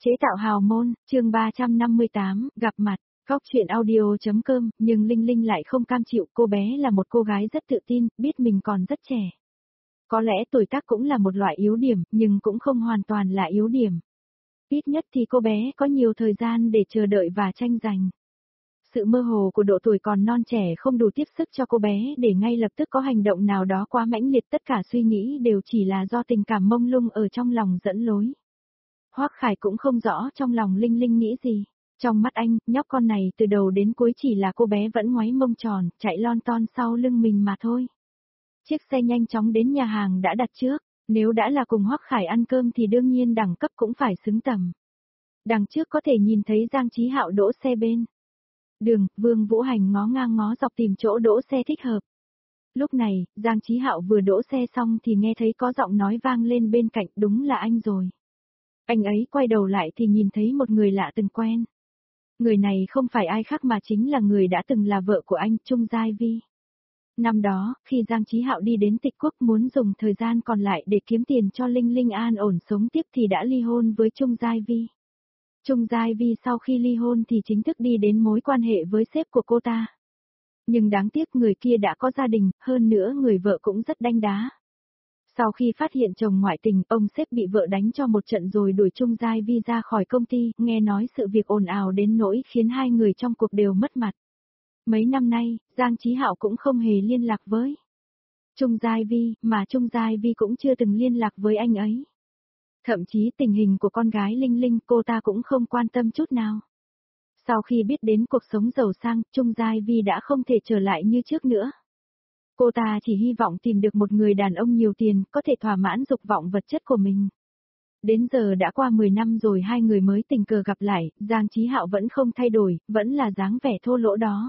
Chế tạo hào môn, chương 358, gặp mặt, góc chuyện audio.com, nhưng Linh Linh lại không cam chịu, cô bé là một cô gái rất tự tin, biết mình còn rất trẻ. Có lẽ tuổi tác cũng là một loại yếu điểm, nhưng cũng không hoàn toàn là yếu điểm. Ít nhất thì cô bé có nhiều thời gian để chờ đợi và tranh giành. Sự mơ hồ của độ tuổi còn non trẻ không đủ tiếp sức cho cô bé để ngay lập tức có hành động nào đó quá mãnh liệt, tất cả suy nghĩ đều chỉ là do tình cảm mông lung ở trong lòng dẫn lối. Hoắc Khải cũng không rõ trong lòng Linh Linh nghĩ gì. Trong mắt anh, nhóc con này từ đầu đến cuối chỉ là cô bé vẫn ngoáy mông tròn, chạy lon ton sau lưng mình mà thôi. Chiếc xe nhanh chóng đến nhà hàng đã đặt trước, nếu đã là cùng Hoắc Khải ăn cơm thì đương nhiên đẳng cấp cũng phải xứng tầm. Đằng trước có thể nhìn thấy Giang Chí Hạo đỗ xe bên đường, Vương Vũ Hành ngó ngang ngó dọc tìm chỗ đỗ xe thích hợp. Lúc này, Giang Chí Hạo vừa đỗ xe xong thì nghe thấy có giọng nói vang lên bên cạnh, đúng là anh rồi. Anh ấy quay đầu lại thì nhìn thấy một người lạ từng quen. Người này không phải ai khác mà chính là người đã từng là vợ của anh, Trung Giai Vi. Năm đó, khi Giang Chí Hạo đi đến Tịch Quốc muốn dùng thời gian còn lại để kiếm tiền cho Linh Linh an ổn sống tiếp thì đã ly hôn với Trung Giai Vi. Trung Giai Vi sau khi ly hôn thì chính thức đi đến mối quan hệ với sếp của cô ta. Nhưng đáng tiếc người kia đã có gia đình, hơn nữa người vợ cũng rất đanh đá. Sau khi phát hiện chồng ngoại tình, ông sếp bị vợ đánh cho một trận rồi đuổi Trung Giai Vi ra khỏi công ty, nghe nói sự việc ồn ào đến nỗi khiến hai người trong cuộc đều mất mặt. Mấy năm nay, Giang Chí Hạo cũng không hề liên lạc với Trung Giai Vi, mà Trung Giai Vi cũng chưa từng liên lạc với anh ấy. Thậm chí tình hình của con gái Linh Linh cô ta cũng không quan tâm chút nào. Sau khi biết đến cuộc sống giàu sang, Trung Giai Vi đã không thể trở lại như trước nữa. Cô ta chỉ hy vọng tìm được một người đàn ông nhiều tiền, có thể thỏa mãn dục vọng vật chất của mình. Đến giờ đã qua 10 năm rồi hai người mới tình cờ gặp lại, Giang Chí Hạo vẫn không thay đổi, vẫn là dáng vẻ thô lỗ đó.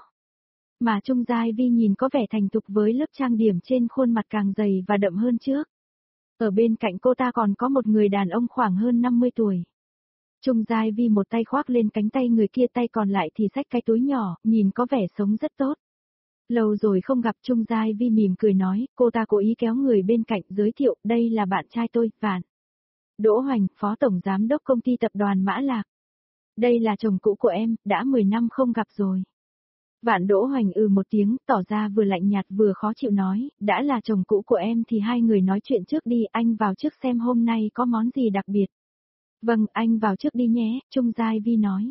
Mà Trung Giai Vi nhìn có vẻ thành thục với lớp trang điểm trên khuôn mặt càng dày và đậm hơn trước. Ở bên cạnh cô ta còn có một người đàn ông khoảng hơn 50 tuổi. Trung Giai Vi một tay khoác lên cánh tay người kia, tay còn lại thì xách cái túi nhỏ, nhìn có vẻ sống rất tốt. Lâu rồi không gặp, Trung Giai Vi mỉm cười nói, cô ta cố ý kéo người bên cạnh giới thiệu, đây là bạn trai tôi, Vạn Đỗ Hoành, phó tổng giám đốc công ty tập đoàn Mã Lạc. Đây là chồng cũ của em, đã 10 năm không gặp rồi. Vạn Đỗ Hoành một tiếng, tỏ ra vừa lạnh nhạt vừa khó chịu nói, đã là chồng cũ của em thì hai người nói chuyện trước đi, anh vào trước xem hôm nay có món gì đặc biệt. Vâng, anh vào trước đi nhé, Trung Giai Vi nói.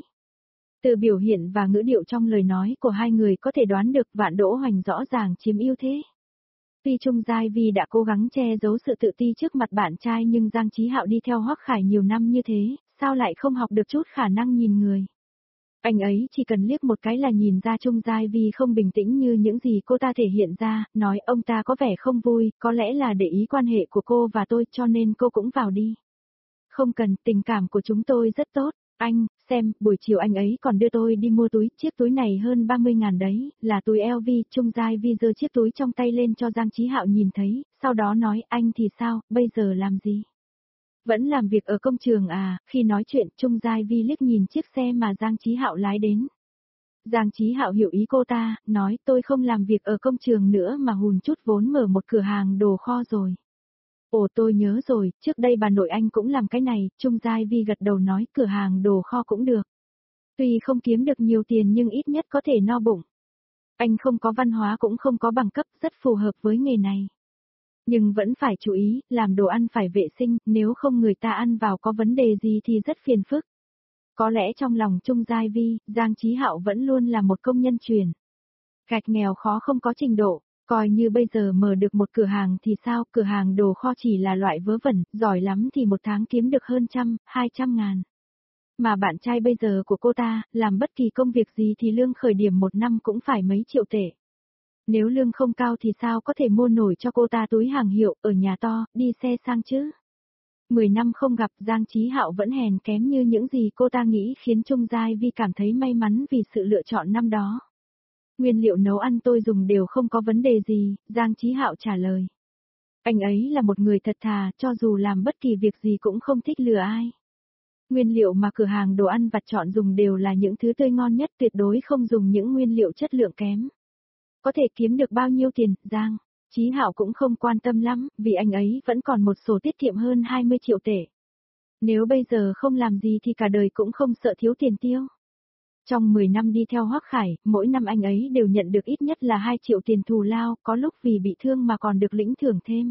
Từ biểu hiện và ngữ điệu trong lời nói của hai người có thể đoán được Vạn Đỗ Hoành rõ ràng chiếm ưu thế. Tuy Trung Giai Vi đã cố gắng che giấu sự tự ti trước mặt bạn trai nhưng Giang Chí Hạo đi theo Hoắc Khải nhiều năm như thế, sao lại không học được chút khả năng nhìn người. Anh ấy chỉ cần liếc một cái là nhìn ra Trung Giai Vi không bình tĩnh như những gì cô ta thể hiện ra, nói ông ta có vẻ không vui, có lẽ là để ý quan hệ của cô và tôi cho nên cô cũng vào đi. Không cần, tình cảm của chúng tôi rất tốt. Anh, xem, buổi chiều anh ấy còn đưa tôi đi mua túi, chiếc túi này hơn 30.000 đấy, là túi LV, Trung Giai Vi giơ chiếc túi trong tay lên cho Giang Chí Hạo nhìn thấy, sau đó nói, anh thì sao, bây giờ làm gì? Vẫn làm việc ở công trường à, khi nói chuyện, Trung Giai Vi liếc nhìn chiếc xe mà Giang Chí Hạo lái đến. Giang Chí Hạo hiểu ý cô ta, nói tôi không làm việc ở công trường nữa mà hùn chút vốn mở một cửa hàng đồ kho rồi. Ồ tôi nhớ rồi, trước đây bà nội anh cũng làm cái này, Trung Giai Vi gật đầu nói cửa hàng đồ kho cũng được. Tuy không kiếm được nhiều tiền nhưng ít nhất có thể no bụng. Anh không có văn hóa cũng không có bằng cấp, rất phù hợp với nghề này. Nhưng vẫn phải chú ý, làm đồ ăn phải vệ sinh, nếu không người ta ăn vào có vấn đề gì thì rất phiền phức. Có lẽ trong lòng Trung Giai Vi, Giang Chí Hạo vẫn luôn là một công nhân truyền. Gạch nghèo khó không có trình độ. Coi như bây giờ mở được một cửa hàng thì sao, cửa hàng đồ kho chỉ là loại vớ vẩn, giỏi lắm thì một tháng kiếm được hơn 100-200 ngàn. Mà bạn trai bây giờ của cô ta, làm bất kỳ công việc gì thì lương khởi điểm một năm cũng phải mấy triệu tệ. Nếu lương không cao thì sao có thể mua nổi cho cô ta túi hàng hiệu, ở nhà to, đi xe sang chứ. 10 năm không gặp, Giang Chí Hạo vẫn hèn kém như những gì cô ta nghĩ, khiến Trung Giai Vi cảm thấy may mắn vì sự lựa chọn năm đó. Nguyên liệu nấu ăn tôi dùng đều không có vấn đề gì, Giang Chí Hạo trả lời. Anh ấy là một người thật thà, cho dù làm bất kỳ việc gì cũng không thích lừa ai. Nguyên liệu mà cửa hàng đồ ăn vặt chọn dùng đều là những thứ tươi ngon nhất, tuyệt đối không dùng những nguyên liệu chất lượng kém. Có thể kiếm được bao nhiêu tiền, Giang Chí Hạo cũng không quan tâm lắm, vì anh ấy vẫn còn một sổ tiết kiệm hơn 20 triệu tệ. Nếu bây giờ không làm gì thì cả đời cũng không sợ thiếu tiền tiêu. Trong 10 năm đi theo Hoắc Khải, mỗi năm anh ấy đều nhận được ít nhất là 2 triệu tiền thù lao, có lúc vì bị thương mà còn được lĩnh thưởng thêm.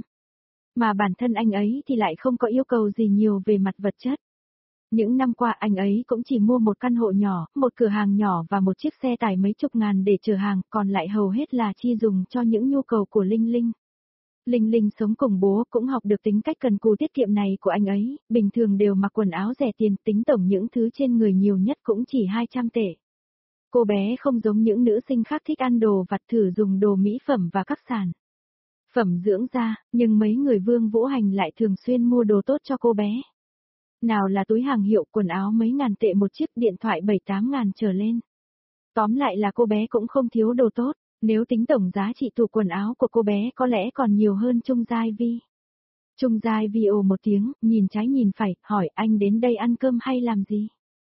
Mà bản thân anh ấy thì lại không có yêu cầu gì nhiều về mặt vật chất. Những năm qua anh ấy cũng chỉ mua một căn hộ nhỏ, một cửa hàng nhỏ và một chiếc xe tải mấy chục ngàn để chở hàng, còn lại hầu hết là chi dùng cho những nhu cầu của Linh Linh. Linh Linh sống cùng bố cũng học được tính cách cần cù tiết kiệm này của anh ấy, bình thường đều mặc quần áo rẻ tiền, tính tổng những thứ trên người nhiều nhất cũng chỉ 200 tệ. Cô bé không giống những nữ sinh khác thích ăn đồ vặt thử dùng đồ mỹ phẩm và các sản phẩm dưỡng da, nhưng mấy người Vương Vũ Hành lại thường xuyên mua đồ tốt cho cô bé. Nào là túi hàng hiệu, quần áo mấy ngàn tệ một chiếc, điện thoại 7-8 ngàn trở lên. Tóm lại là cô bé cũng không thiếu đồ tốt, nếu tính tổng giá trị tủ quần áo của cô bé có lẽ còn nhiều hơn Trung Giai Vi. Trung Giai Vi ồ một tiếng, nhìn trái nhìn phải, hỏi anh đến đây ăn cơm hay làm gì?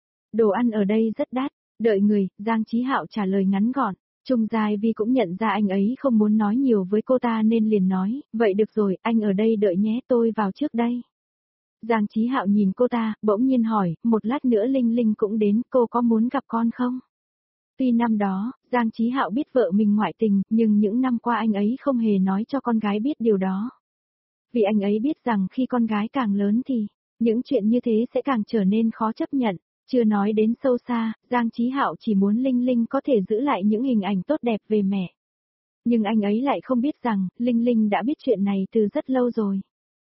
Đồ ăn ở đây rất đắt, đợi người, Giang Chí Hạo trả lời ngắn gọn. Trung Giai Vi cũng nhận ra anh ấy không muốn nói nhiều với cô ta nên liền nói, vậy được rồi, anh ở đây đợi nhé, tôi vào trước đây. Giang Chí Hạo nhìn cô ta, bỗng nhiên hỏi, một lát nữa Linh Linh cũng đến, cô có muốn gặp con không? Tuy năm đó, Giang Chí Hạo biết vợ mình ngoại tình, nhưng những năm qua anh ấy không hề nói cho con gái biết điều đó. Vì anh ấy biết rằng khi con gái càng lớn thì, những chuyện như thế sẽ càng trở nên khó chấp nhận. Chưa nói đến sâu xa, Giang Chí Hạo chỉ muốn Linh Linh có thể giữ lại những hình ảnh tốt đẹp về mẹ. Nhưng anh ấy lại không biết rằng, Linh Linh đã biết chuyện này từ rất lâu rồi.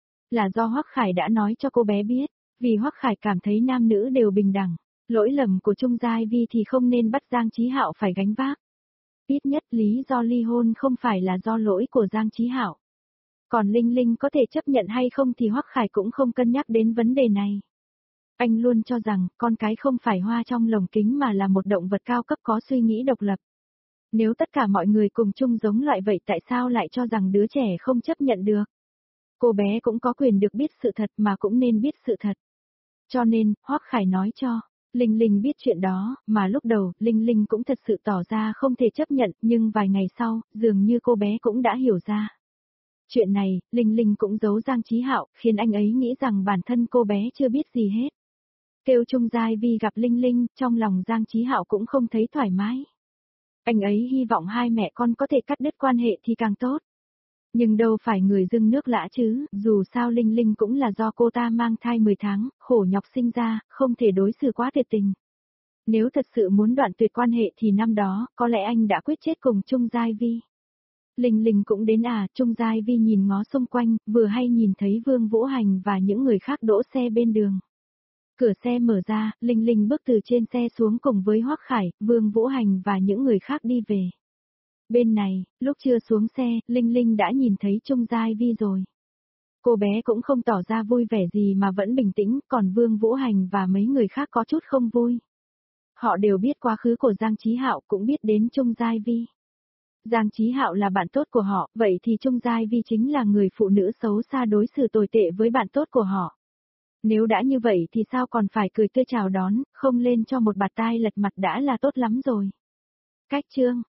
Là do Hoắc Khải đã nói cho cô bé biết, vì Hoắc Khải cảm thấy nam nữ đều bình đẳng. Lỗi lầm của Trung Giai Vi thì không nên bắt Giang Chí Hạo phải gánh vác. Ít nhất lý do ly hôn không phải là do lỗi của Giang Chí Hạo. Còn Linh Linh có thể chấp nhận hay không thì Hoắc Khải cũng không cân nhắc đến vấn đề này. Anh luôn cho rằng con cái không phải hoa trong lồng kính mà là một động vật cao cấp có suy nghĩ độc lập. Nếu tất cả mọi người cùng chung giống loại vậy tại sao lại cho rằng đứa trẻ không chấp nhận được? Cô bé cũng có quyền được biết sự thật mà cũng nên biết sự thật. Cho nên, Hoắc Khải nói cho Linh Linh biết chuyện đó, mà lúc đầu, Linh Linh cũng thật sự tỏ ra không thể chấp nhận, nhưng vài ngày sau, dường như cô bé cũng đã hiểu ra. Chuyện này, Linh Linh cũng giấu Giang Chí Hạo, khiến anh ấy nghĩ rằng bản thân cô bé chưa biết gì hết. Kêu Trung Giai Vi gặp Linh Linh, trong lòng Giang Chí Hạo cũng không thấy thoải mái. Anh ấy hy vọng hai mẹ con có thể cắt đứt quan hệ thì càng tốt. Nhưng đâu phải người dưng nước lã chứ, dù sao Linh Linh cũng là do cô ta mang thai 10 tháng, khổ nhọc sinh ra, không thể đối xử quá tuyệt tình. Nếu thật sự muốn đoạn tuyệt quan hệ thì năm đó, có lẽ anh đã quyết chết cùng Trung Giai Vi. Linh Linh cũng đến à, Trung Giai Vi nhìn ngó xung quanh, vừa hay nhìn thấy Vương Vũ Hành và những người khác đỗ xe bên đường. Cửa xe mở ra, Linh Linh bước từ trên xe xuống cùng với Hoắc Khải, Vương Vũ Hành và những người khác đi về. Bên này, lúc chưa xuống xe, Linh Linh đã nhìn thấy Trung Giai Vi rồi. Cô bé cũng không tỏ ra vui vẻ gì mà vẫn bình tĩnh, còn Vương Vũ Hành và mấy người khác có chút không vui. Họ đều biết quá khứ của Giang Chí Hạo, cũng biết đến Trung Giai Vi. Giang Chí Hạo là bạn tốt của họ, vậy thì Trung Giai Vi chính là người phụ nữ xấu xa đối xử tồi tệ với bạn tốt của họ. Nếu đã như vậy thì sao còn phải cười tươi chào đón, không lên cho một bạt tai lật mặt đã là tốt lắm rồi. Cách chương